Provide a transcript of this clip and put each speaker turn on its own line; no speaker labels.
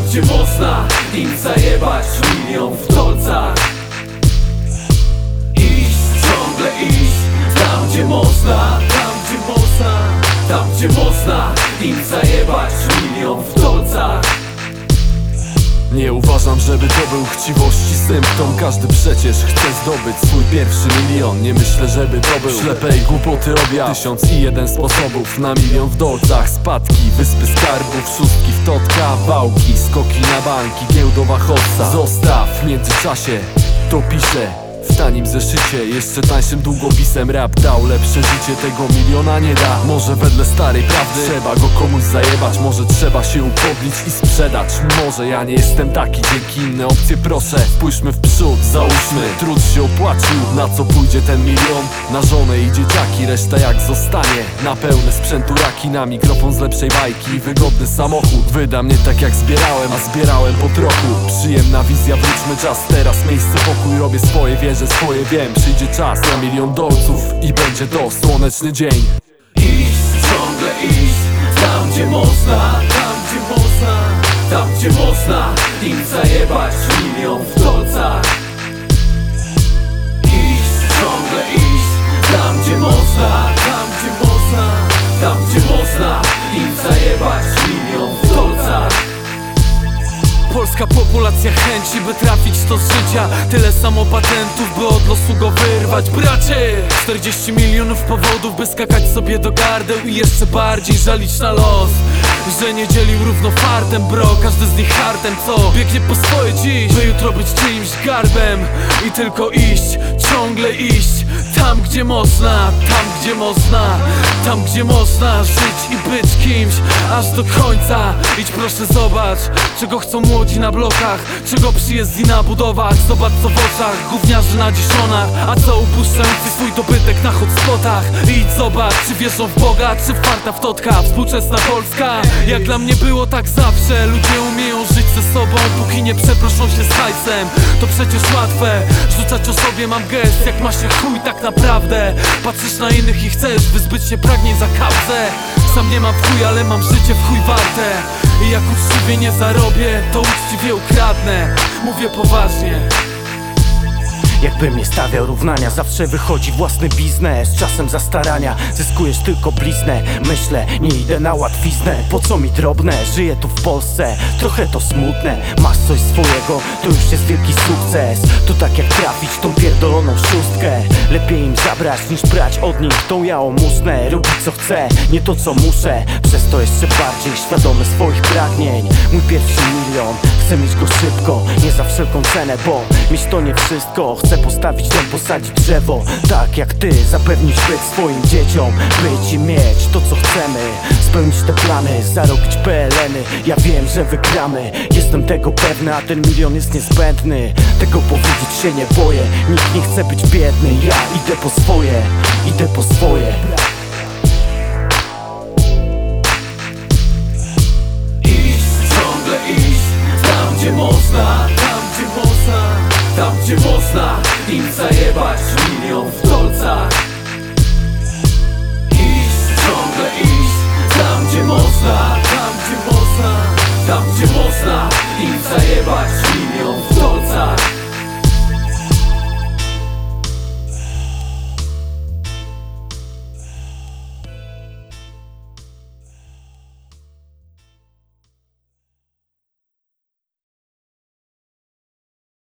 gdzie można im zajebać milion w dolcach. Iść, ciągle iść, tam gdzie można, tam gdzie można, tam gdzie można im zajebać milion w dolcach.
Nie uważam, żeby to był chciwości symptom. Każdy przecież chce zdobyć swój pierwszy milion. Nie myślę, żeby to był ślepej głupoty robię 1001 sposobów na milion w dolcach. Spadki, wyspy skarbów, szóstki w totka, wałki, skoki na banki, giełdowa hossa. Zostaw w międzyczasie, to piszę w tanim zeszycie, jeszcze tańszym długopisem. Rap dał lepsze życie, tego miliona nie da. Może wedle starej prawdy trzeba go komuś zajebać. Może trzeba się upodlić i sprzedać. Może ja nie jestem taki, dzięki inne opcje proszę. Pójdźmy w przód, załóżmy, trud się opłacił. Na co pójdzie ten milion? Na żonę i dzieciaki, reszta jak zostanie na pełne sprzętu raki, na mikrofon z lepszej bajki i wygodny samochód. Wydam nie tak jak zbierałem, a zbierałem po trochu. Przyjemna wizja, wróćmy czas, teraz miejsce pokój. Robię swoje, wierzę swoje, wiem, przyjdzie czas na milion dolców i będzie to słoneczny dzień.
Iść, ciągle iść, tam gdzie można, tam gdzie można, tam gdzie można im zajebać milion w dolcach. Iść, ciągle iść, tam gdzie można, tam gdzie można, tam gdzie można im zajebać milion w dolcach.
Polska populacja chęci, by trafić to z życia. Tyle samo patentów, by od losu go wyrwać. Bracie! 40 milionów powodów, by skakać sobie do gardeł i jeszcze bardziej żalić na los, że nie dzielił równo fartem, bro. Każdy z nich hartem, co biegnie po swoje dziś, by jutro być czyimś garbem. I tylko iść, ciągle iść, tam gdzie można, tam gdzie można, tam gdzie można żyć i być kimś aż do końca. Idź proszę, zobacz, czego chcą młodzi na blokach, czego przyjezdni na budowach. Zobacz co w oczach gówniarzy na dziesiątach, a co upuszczający swój dobytek na hotspotach. Idź zobacz, czy wierzą w Boga, czy w farta w totka. Współczesna Polska, jak dla mnie było tak zawsze. Ludzie umieją żyć ze sobą, póki nie przeproszą się z hajsem. To przecież łatwe, rzucać o sobie mam gest, jak ma się chuj tak naprawdę. Patrzysz na innych i chcesz wyzbyć się pragnień za kapsę. Sam nie mam w chuj, ale mam życie w chuj warte. I jak uczciwie nie zarobię, to uczciwie ukradnę. Mówię poważnie.
Jakbym nie stawiał równania, zawsze wychodzi własny biznes. Czasem za starania zyskujesz tylko bliznę. Myślę, nie idę na łatwiznę. Po co mi drobne? Żyję tu w Polsce, trochę to smutne. Masz coś swojego, to już jest wielki sukces. To tak jak trafić tą pierdoloną szóstkę. Lepiej im zabrać niż brać od nich tą jałmużnę. Robić co chcę, nie to co muszę. Przez to jeszcze bardziej świadomy swoich pragnień. Mój pierwszy milion, chcę mieć go szybko, nie za wszelką cenę, bo mieć to nie wszystko. Chcę postawić dom, posadzić drzewo, tak jak ty, zapewnić byt swoim dzieciom. Być i mieć to co chcemy, spełnić te plany, zarobić PLN-y. Ja wiem, że wygramy, jestem tego pewny, a ten milion jest niezbędny. Tego powiedzieć się nie boję, nikt nie chce być biedny. Ja idę po swoje, idę po swoje.
Iść, ciągle iść, tam gdzie można, tam gdzie można, tam gdzie można im zajebać milion w dolcach.